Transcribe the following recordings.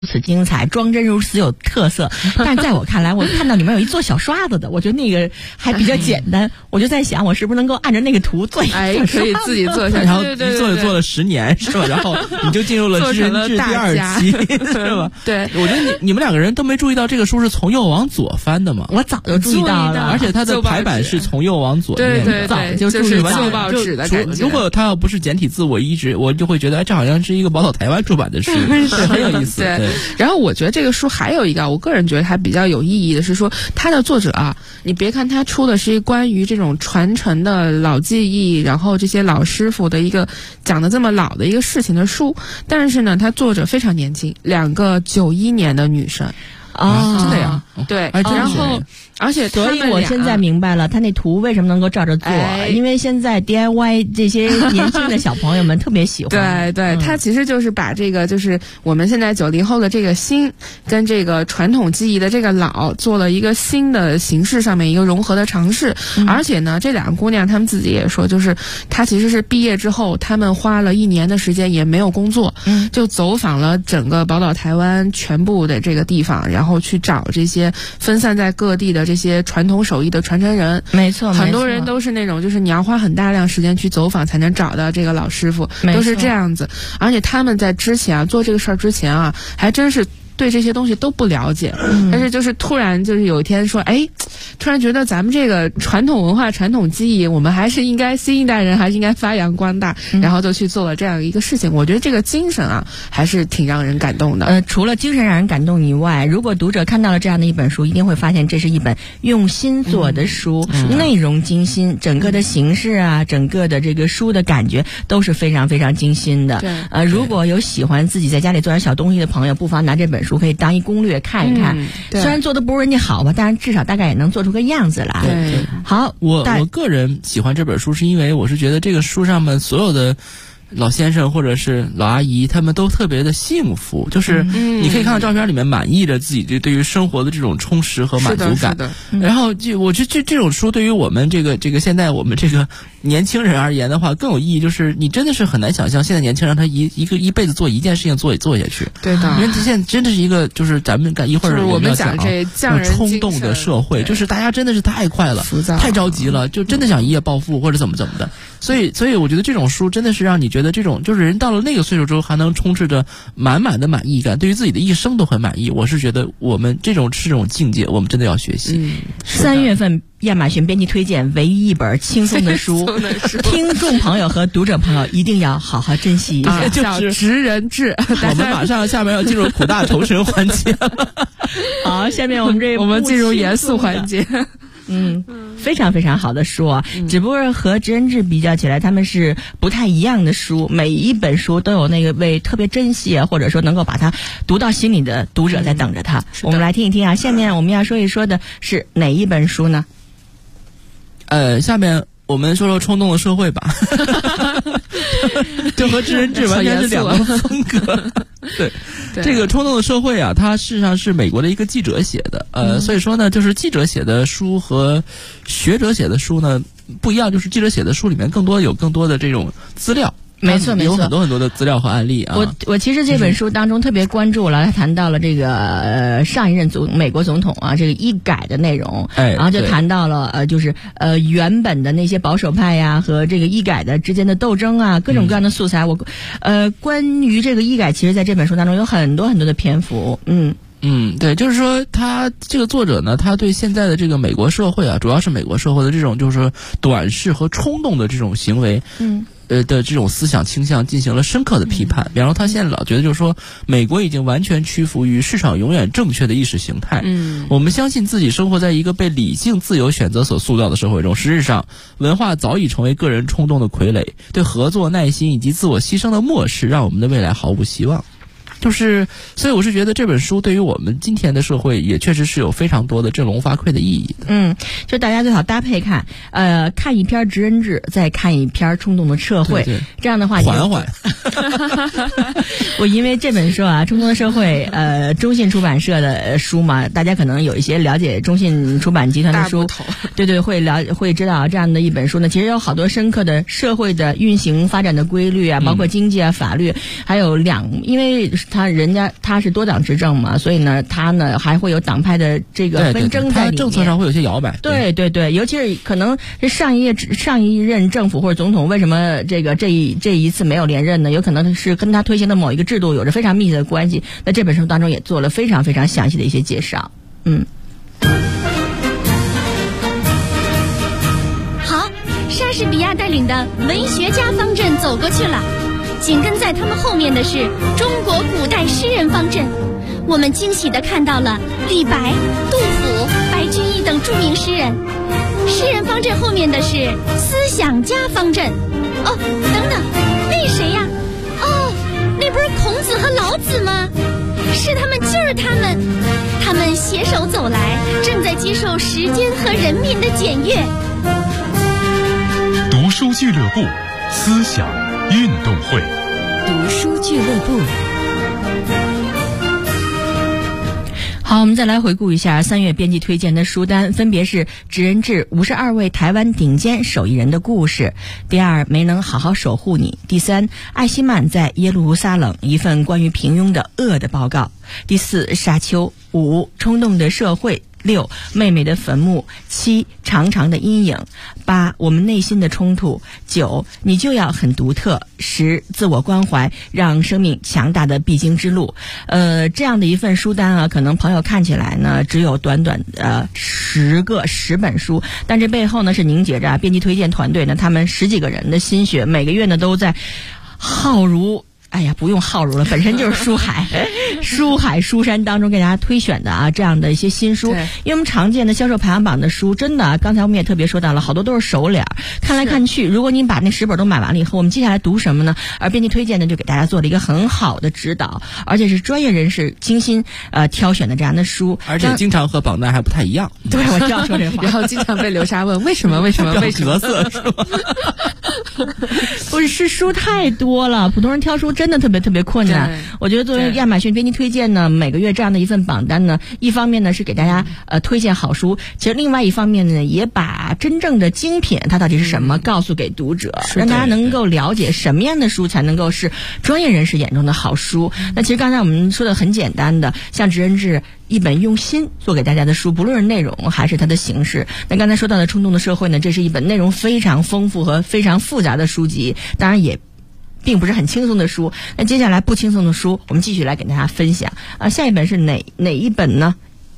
如此精彩，装帧如此有特色，但在我看来，我看到里面有一做小刷子的，我觉得那个还比较简单，我就在想，我是不是能够按照那个图做一个小刷子， 可以自己做下去， 然后一做就做了10年，是吧？然后你就进入了知人志第2期，是吧？ 对， 我觉得你们2个人都没注意到这个书是从右往左翻的嘛？ 我早就注意到了， 而且它的排版是从右往左念的， 早就注意到了。 旧报纸的感觉。 如果它要不是简体字，我就会觉得这好像是一个宝岛台湾出版的书，很有意思。 对，然后我觉得这个书还有一个，我个人觉得还比较有意义的是说，它的作者啊，你别看他出的是关于这种传承的老技艺，然后这些老师傅的一个讲的这么老的一个事情的书，但是呢，他作者非常年轻，2个91年的女生。 真的呀？ 对，然后而且所以我现在明白了他那图为什么能够照着做，因为现在 DIY 这些年轻的小朋友们特别喜欢。 对，他其实就是把这个就是我们现在90后的这个新跟这个传统技艺的这个老做了一个新的形式上面一个融合的尝试。而且呢，这2个姑娘她们自己也说，就是她其实是毕业之后，她们花了1年的时间也没有工作，就走访了整个宝岛台湾全部的这个地方，然后去找这些分散在各地的这些传统手艺的传承人。 没错， 很多人都是那种就是你要花很大量时间去走访才能找到这个老师傅，都是这样子。而且他们在之前做这个事儿之前啊，还真是对这些东西都不了解，但是就是突然就是有一天说，突然觉得咱们这个传统文化、传统技艺，我们还是应该新一代人还是应该发扬光大，然后就去做了这样一个事情。我觉得这个精神啊，还是挺让人感动的。 除了精神让人感动以外，如果读者看到了这样的一本书，一定会发现这是一本用心做的书，内容精心，整个的形式啊，整个的这个书的感觉都是非常非常精心的。如果有喜欢自己在家里做点小东西的朋友，不妨拿这本书可以当一攻略看一看。虽然做的不如人家好吧，但是至少大概也能做出个样子来。好， 我个人喜欢这本书，是因为我是觉得这个书上面所有的老先生或者是老阿姨，他们都特别的幸福，就是你可以看到照片里面满意着自己对于生活的这种充实和满足感。然后我觉得这种书对于我们这个现在我们这个年轻人而言的话更有意义，就是你真的是很难想象现在年轻人他一辈子做一件事情做下去。 对的， 因为现在真的是一个就是咱们一会儿就是我们讲这匠人冲动的社会，就是大家真的是太快了，太着急了，就真的想一夜暴富或者怎么的。所以我觉得这种书真的是让你觉得这种就是人到了那个岁数之后还能充斥着满满的满意感，对于自己的一生都很满意。我是觉得我们这种境界，我们真的要学习。 3月份亚马逊编辑推荐唯一一本轻松的书，听众朋友和读者朋友一定要好好珍惜一下。 就是职人志。 我们马上下面要进入苦大仇深环节了。 好，下面我们进入严肃环节。 非常非常好的书啊，只不过和职人志比较起来，他们是不太一样的书。每一本书都有那个为特别珍惜啊，或者说能够把它读到心里的读者在等着它。我们来听一听啊，下面我们要说一说的是哪一本书呢？ 下面我们说说冲动的社会吧。这和职人志完全是两个风格。对，这个冲动的社会啊，它事实上是美国的一个记者写的。所以说呢，就是记者写的书和学者写的书呢不一样，就是记者写的书里面有更多的这种资料。 没错， 有很多的资料和案例啊。 我其实这本书当中特别关注了，他谈到了这个上一任美国总统啊，这个医改的内容，然后就谈到了就是原本的那些保守派呀和这个医改的之间的斗争啊，各种各样的素材。关于这个医改，其实在这本书当中有很多很多的篇幅。 对，就是说他这个作者呢，他对现在的这个美国社会啊，主要是美国社会的这种就是说短视和冲动的这种行为，的这种思想倾向进行了深刻的批判。比方说他现在老觉得就是说美国已经完全屈服于市场永远正确的意识形态。我们相信自己生活在一个被理性自由选择所塑造的社会中，实质上文化早已成为个人冲动的傀儡，对合作、耐心以及自我牺牲的漠视让我们的未来毫无希望。所以我是觉得这本书对于我们今天的社会也确实是有非常多的振聋发聩的意义的。 就大家最好搭配看，看一篇职人志，再看一篇冲动的社会，这样的话缓缓。 我因为这本书啊，冲动的社会，中信出版社的书嘛，大家可能有一些了解中信出版集团的书，对，会知道这样的一本书呢，其实有好多深刻的社会的运行发展的规律啊，包括经济啊、法律，还有因为他是多党执政嘛，所以呢，他呢还会有党派的这个纷争在里面， 他政策上会有些摇摆。 对，尤其是可能是上一任政府或者总统为什么这一次没有连任呢？有可能是跟他推行的某一个制度有着非常密切的关系。在这本书当中也做了非常非常详细的一些介绍。 好，莎士比亚带领的文学家方阵走过去了，紧跟在他们后面的是中国古代诗人方阵。我们惊喜地看到了李白、杜甫、白居易等著名诗人。诗人方阵后面的是思想家方阵。哦，等等，那谁呀？哦，那不是孔子和老子吗？是他们，就是他们，他们携手走来，正在接受时间和人民的检阅。 读书俱乐部，思想运动会。 读书俱乐部。 好，我们再来回顾一下3月编辑推荐的书单，分别是职人志52位台湾顶尖手艺人的故事，第2没能好好守护你，第3艾希曼在耶路撒冷一份关于平庸的恶的报告，第4沙丘，5冲动的社会，6妹妹的坟墓，7长长的阴影，8我们内心的冲突，9你就要很独特，10自我关怀让生命强大的必经之路。这样的一份书单啊，可能朋友看起来呢只有短短10本书，但这背后呢是凝结着编辑推荐团队呢他们10几个人的心血，每个月呢都在耗如不用耗如了，本身就是书海书山当中给大家推选的这样的一些新书。因为我们常见的销售排行榜的书，真的刚才我们也特别说到了，好多都是熟脸，看来看去，如果您把那10本都买完了以后，我们接下来读什么呢？而编辑推荐呢，就给大家做了一个很好的指导，而且是专业人士精心挑选的这样的书， 而且经常和榜单还不太一样。 对，我就要说这话。 然后经常被刘莎问为什么格色是吧？ 不是书太多了，普通人挑书真的特别困难。我觉得作为亚马逊编辑推荐呢，每个月这样的一份榜单呢，一方面呢是给大家推荐好书，其实另外一方面呢，也把真正的精品它到底是什么告诉给读者，让大家能够了解什么样的书才能够是专业人士眼中的好书。那其实刚才我们说的很简单的，像职人志一本用心做给大家的书，不论是内容还是它的形式。那刚才说到的冲动的社会呢，这是一本内容非常丰富和非常复杂的书籍，当然也并不是很轻松的书。那接下来不轻松的书，我们继续来给大家分享下一本是哪一本呢？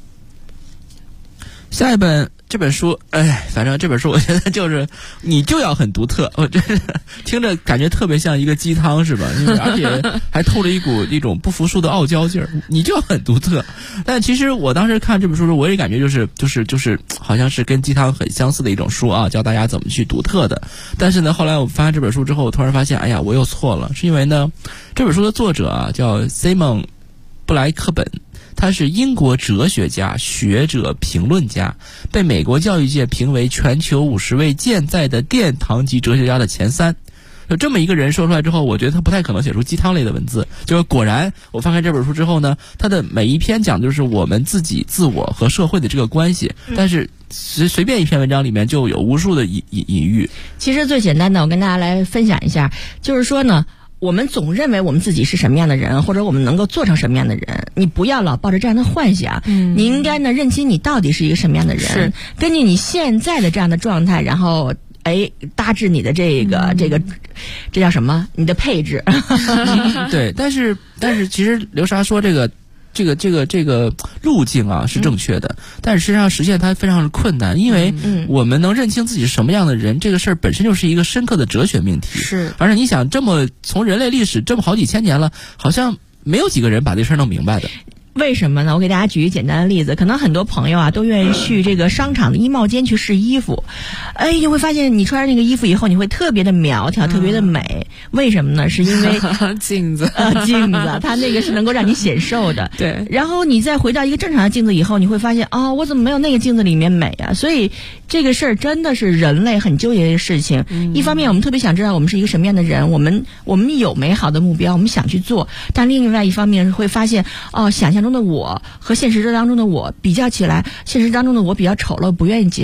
下一本这本书，反正这本书我觉得就是你就要很独特，我真是听着感觉特别像一个鸡汤是吧？而且还透了一种不服输的傲娇劲儿，你就要很独特。但其实我当时看这本书的时候，我也感觉就是好像是跟鸡汤很相似的一种书啊，教大家怎么去独特的。但是呢，后来我翻完这本书之后，我突然发现，我又错了，是因为呢，这本书的作者叫 Simon 布莱克本。他是英国哲学家、学者、评论家，被美国教育界评为全球50位健在的殿堂级哲学家的前3。有这么一个人说出来之后，我觉得他不太可能写出鸡汤类的文字。就是果然，我翻开这本书之后呢，他的每一篇讲的就是我们自己、自我和社会的这个关系，但是随便一篇文章里面就有无数的隐喻。 其实最简单的，我跟大家来分享一下，就是说呢，我们总认为我们自己是什么样的人，或者我们能够做成什么样的人，你不要老抱着这样的幻想，你应该呢认清你到底是一个什么样的人，根据你现在的这样的状态，然后搭置你的这叫什么？你的配置。 对，但是其实刘莎说这个路径啊是正确的，但是实际上实现它非常的困难，因为我们能认清自己是什么样的人，这个事儿本身就是一个深刻的哲学命题。 是， 而且你想，从人类历史这么好几千年了，好像没有几个人把这事儿弄明白的。 为什么呢？我给大家举一个简单的例子，可能很多朋友都愿意去这个商场的衣帽间去试衣服，你会发现你穿上那个衣服以后，你会特别的苗条，特别的美。为什么呢？是因为镜子， 它那个是能够让你显瘦的。 对。 然后你再回到一个正常的镜子以后，你会发现我怎么没有那个镜子里面美啊？所以这个事儿真的是人类很纠结的事情。一方面我们特别想知道我们是一个什么样的人，我们有美好的目标，我们想去做，但另外一方面会发现想象中的我和现实当中的我比较起来，现实当中的我比较丑陋，不愿意接受。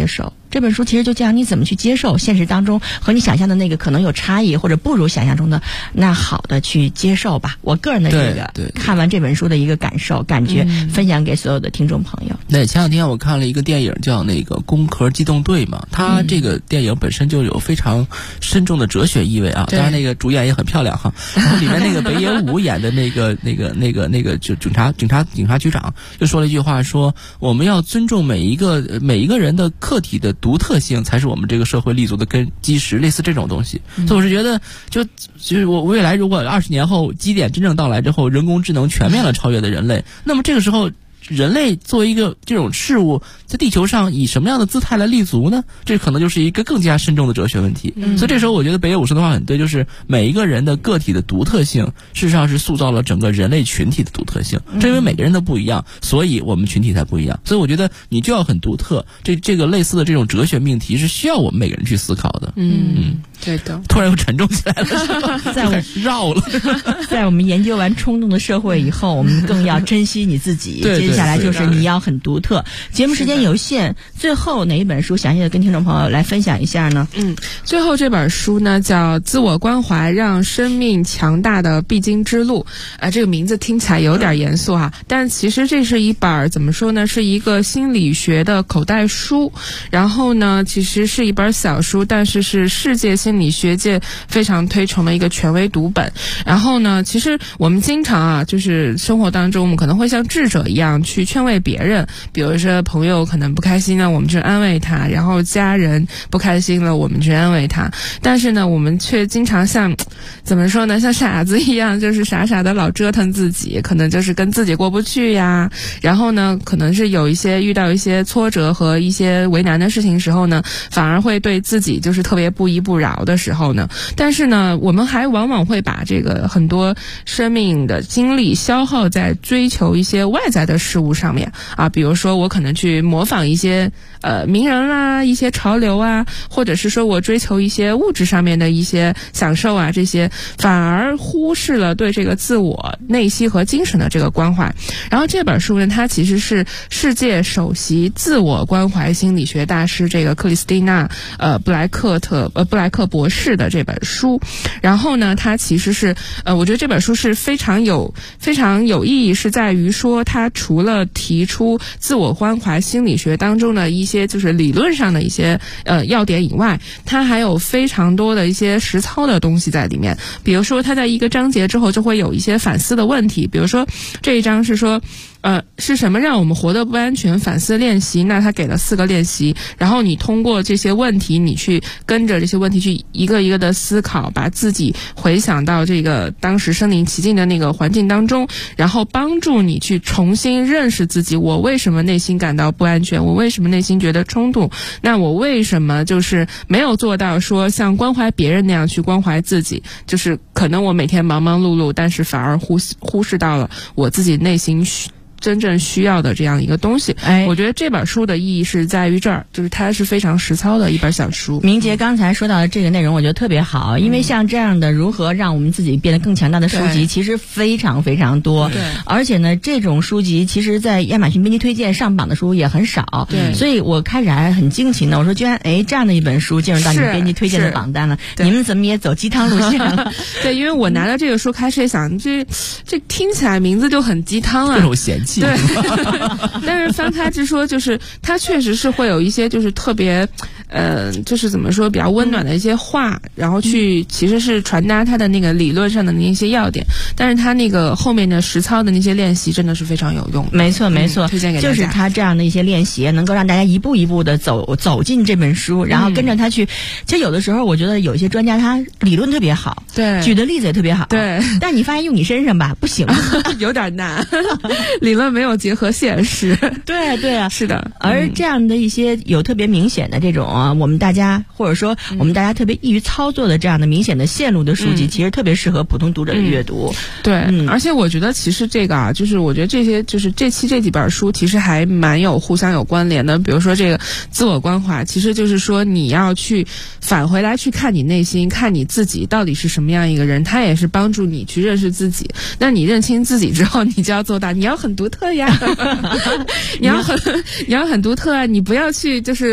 这本书其实就教你怎么去接受现实当中和你想象的那个可能有差异或者不如想象中的那好的去接受吧。我个人的这个看完这本书的一个感受感觉，分享给所有的听众朋友。 对，前两天我看了一个电影叫那个《攻壳机动队》嘛，它这个电影本身就有非常深重的哲学意味啊。当然那个主演也很漂亮哈，然后里面那个北野武演的那个就警察局长就说了一句话，说我们要尊重每一个人的个体的独特性，才是我们这个社会立足的根基石，类似这种东西。所以我是觉得就是我未来如果20年后基点真正到来之后，人工智能全面的超越了人类，那么这个时候人类作为一个这种事物在地球上以什么样的姿态来立足呢？这可能就是一个更加深重的哲学问题。所以这时候我觉得北野武说的话很对，就是每一个人的个体的独特性事实上是塑造了整个人类群体的独特性。正因为每个人都不一样，所以我们群体才不一样。所以我觉得你就要很独特，这个类似的这种哲学命题是需要我们每个人去思考的。 对的。 突然又沉重起来了，在我绕了。 在我们研究完冲动的社会以后，我们更要珍惜你自己。接下来就是你要很独特。节目时间有限，最后哪一本书详细的跟听众朋友来分享一下呢？ 最后这本书呢叫《自我关怀让生命强大的必经之路》。这个名字听起来有点严肃哈，但其实这是一本怎么说呢，是一个心理学的口袋书。然后呢，其实是一本小书，但是是世界心理学界非常推崇的一个权威读本。然后呢，其实我们经常就是生活当中我们可能会像智者一样去劝慰别人，比如说朋友可能不开心了，我们去安慰他，然后家人不开心了，我们去安慰他。但是呢，我们却经常像怎么说呢，像傻子一样，就是傻傻的老折腾自己，可能就是跟自己过不去呀。然后呢，可能是遇到一些挫折和一些为难的事情时候呢，反而会对自己就是特别不依不饶的时候呢，但是呢，我们还往往会把这个很多生命的精力消耗在追求一些外在的事物上面啊，比如说我可能去模仿一些名人啦，一些潮流啊，或者是说我追求一些物质上面的一些享受啊，这些反而忽视了对这个自我内心和精神的这个关怀。然后这本书呢，它其实是世界首席自我关怀心理学大师这个克里斯蒂娜布莱克博士的这本书。然后呢，它其实是我觉得这本书是非常有意义，是在于说它除了提出自我关怀心理学当中的一些就是理论上的一些要点以外，它还有非常多的一些实操的东西在里面。比如说它在一个章节之后就会有一些反思的问题，比如说这一章是说是什么让我们活得不安全？反思练习，那他给了4个练习，然后你通过这些问题，你去跟着这些问题去一个一个的思考，把自己回想到这个当时身临其境的那个环境当中，然后帮助你去重新认识自己。我为什么内心感到不安全？我为什么内心觉得冲突？那我为什么就是没有做到说像关怀别人那样去关怀自己？就是可能我每天忙忙碌碌，但是反而忽视到了我自己内心真正需要的这样一个东西。我觉得这本书的意义是在于这儿，就是它是非常实操的一本小书。 明杰刚才说到的这个内容我觉得特别好，因为像这样的如何让我们自己变得更强大的书籍其实非常非常多。 对， 而且呢这种书籍其实在亚马逊编辑推荐上榜的书也很少。 对， 所以我开始还很惊奇呢，我说居然这样的一本书进入到你们编辑推荐的榜单了，你们怎么也走鸡汤路线了？ 对，因为我拿到这个书开始也想这听起来名字就很鸡汤啊， 这种嫌弃。 对但是翻开之说，就是它确实是会有一些就是特别就是怎么说比较温暖的一些话，然后去其实是传达它的那个理论上的那些要点，但是它那个后面的实操的那些练习真的是非常有用。 没错没错， 推荐给大家。 就是它这样的一些练习能够让大家一步一步的走进这本书，然后跟着它去。其实有的时候我觉得有一些专家他理论特别好， 对， 举的例子也特别好， 对， 但你发现用你身上吧不行有点难理论没有结合现实。 对对啊， 是的。 而这样的一些有特别明显的这种我们大家或者说我们大家特别易于操作的这样的明显的线路的书籍，其实特别适合普通读者的阅读。 对，而且我觉得其实这个就是我觉得这些就是这几本书其实还蛮有互相有关联的。比如说这个自我关怀，其实就是说你要去返回来去看你内心，看你自己到底是什么样一个人，它也是帮助你去认识自己。那你认清自己之后，你就要做到你要很独特呀你要很独特啊，你不要去就是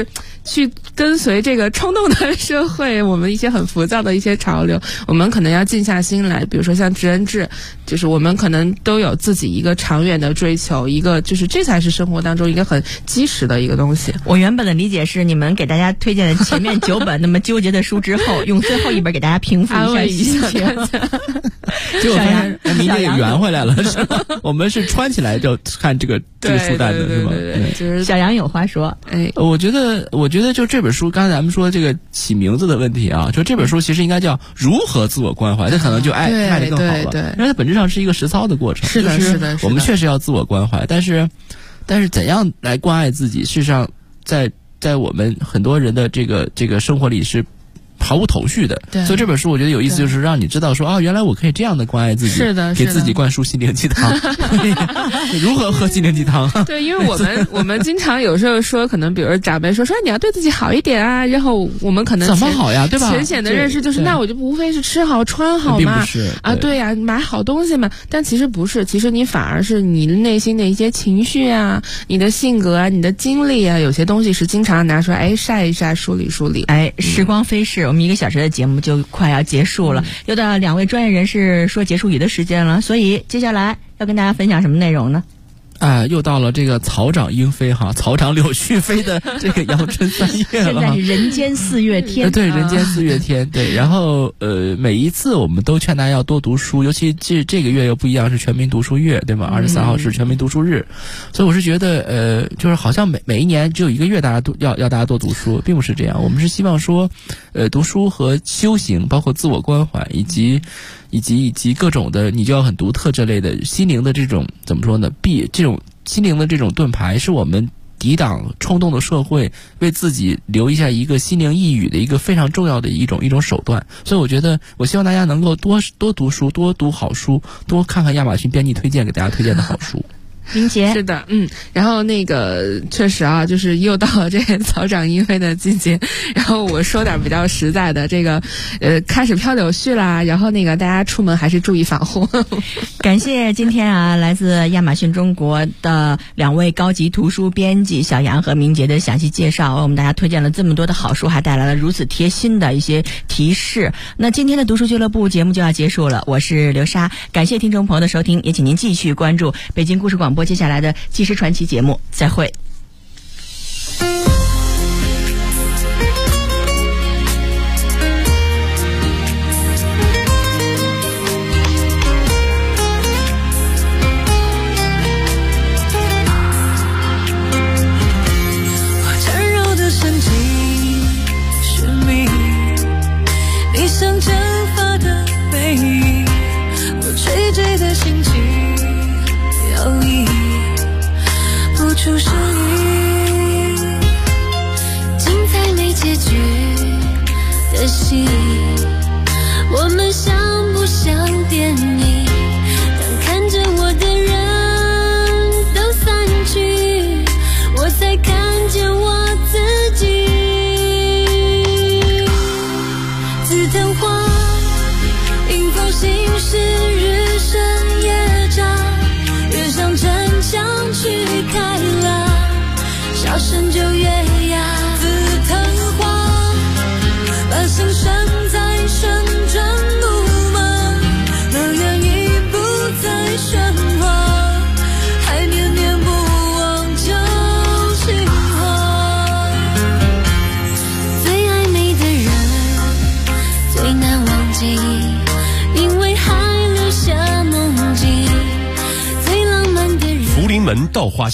去跟随这个冲动的社会，我们一些很浮躁的一些潮流，我们可能要静下心来。比如说像职人制，就是我们可能都有自己一个长远的追求，一个就是这才是生活当中一个很基石的一个东西。 我原本的理解是，你们给大家推荐的前面9本那么纠结的书之后，用最后一本给大家平复一下心情。 结果发现明天也圆回来了，是吧？我们是穿起来就看这个书袋的，是吧？ 就是小杨有话说， 我觉得就这本书，刚才咱们说这个起名字的问题啊，就这本书其实应该叫如何自我关怀，这可能就卖得更好了。 对， 因为它本质上是一个实操的过程。 是的， 我们确实要自我关怀，但是怎样来关爱自己，事实上在我们很多人的这个生活里是毫无头绪的。所以这本书我觉得有意思，就是让你知道说原来我可以这样的关爱自己， 是的， 给自己灌输心灵鸡汤。如何喝心灵鸡汤？ 对，因为我们经常有时候说，可能比如长辈说你要对自己好一点啊，然后我们可能怎么好呀，对吧？ 浅显的认识就是那我就无非是吃好穿好嘛， 并不是啊，对呀，买好东西嘛。但其实不是，其实你反而是你内心的一些情绪啊，你的性格啊，你的经历啊，有些东西是经常拿出来晒一晒，梳理梳理。 时光飞逝，我们1个小时的节目就快要结束了，又到2位专业人士说结束语的时间了，所以接下来要跟大家分享什么内容呢？ 又到了这个草长莺飞草长柳絮飞的这个阳春3月了。 现在是人间4月天。 对，人间4月天。对，然后每一次我们都劝大家要多读书，尤其这个月又不一样，是全民读书月，对吗？23号是全民读书日，所以我是觉得就是好像每一年只有1个月大家要大家多读书，并不是这样。我们是希望说读书和修行，包括自我关怀以及各种的你就要很独特这类的心灵的这种怎么说呢？这种心灵的这种盾牌，是我们抵挡冲动的社会，为自己留一下一个心灵一语的一个非常重要的一种手段。所以我觉得，我希望大家能够多读书，多读好书，多看看亚马逊编辑推荐给大家推荐的好书。 明杰是的，然后那个确实啊，就是又到了这个草长莺飞的季节，然后我说点比较实在的，这个开始飘柳絮啦，然后那个大家出门还是注意防护。 感谢今天来自亚马逊中国的2位高级图书编辑小杨和明杰的详细介绍，为我们大家推荐了这么多的好书，还带来了如此贴心的一些提示。那今天的读书俱乐部节目就要结束了，我是刘莎，感谢听众朋友的收听，也请您继续关注北京故事广播接下来的纪实传奇节目，再会。 出声音，精彩没结局的戏，我们像不像电影？当看着我的人都散去，我才看见我自己。紫藤花，迎风行驶，日升夜长，越向城墙去开朗，笑声就越哑。紫藤花，把心拴在旋转木马，那样已不再喧哗，还念念不忘旧情话。最暧昧的人，最难忘记，因为还留下梦境。最浪漫的人， 福临门稻花香。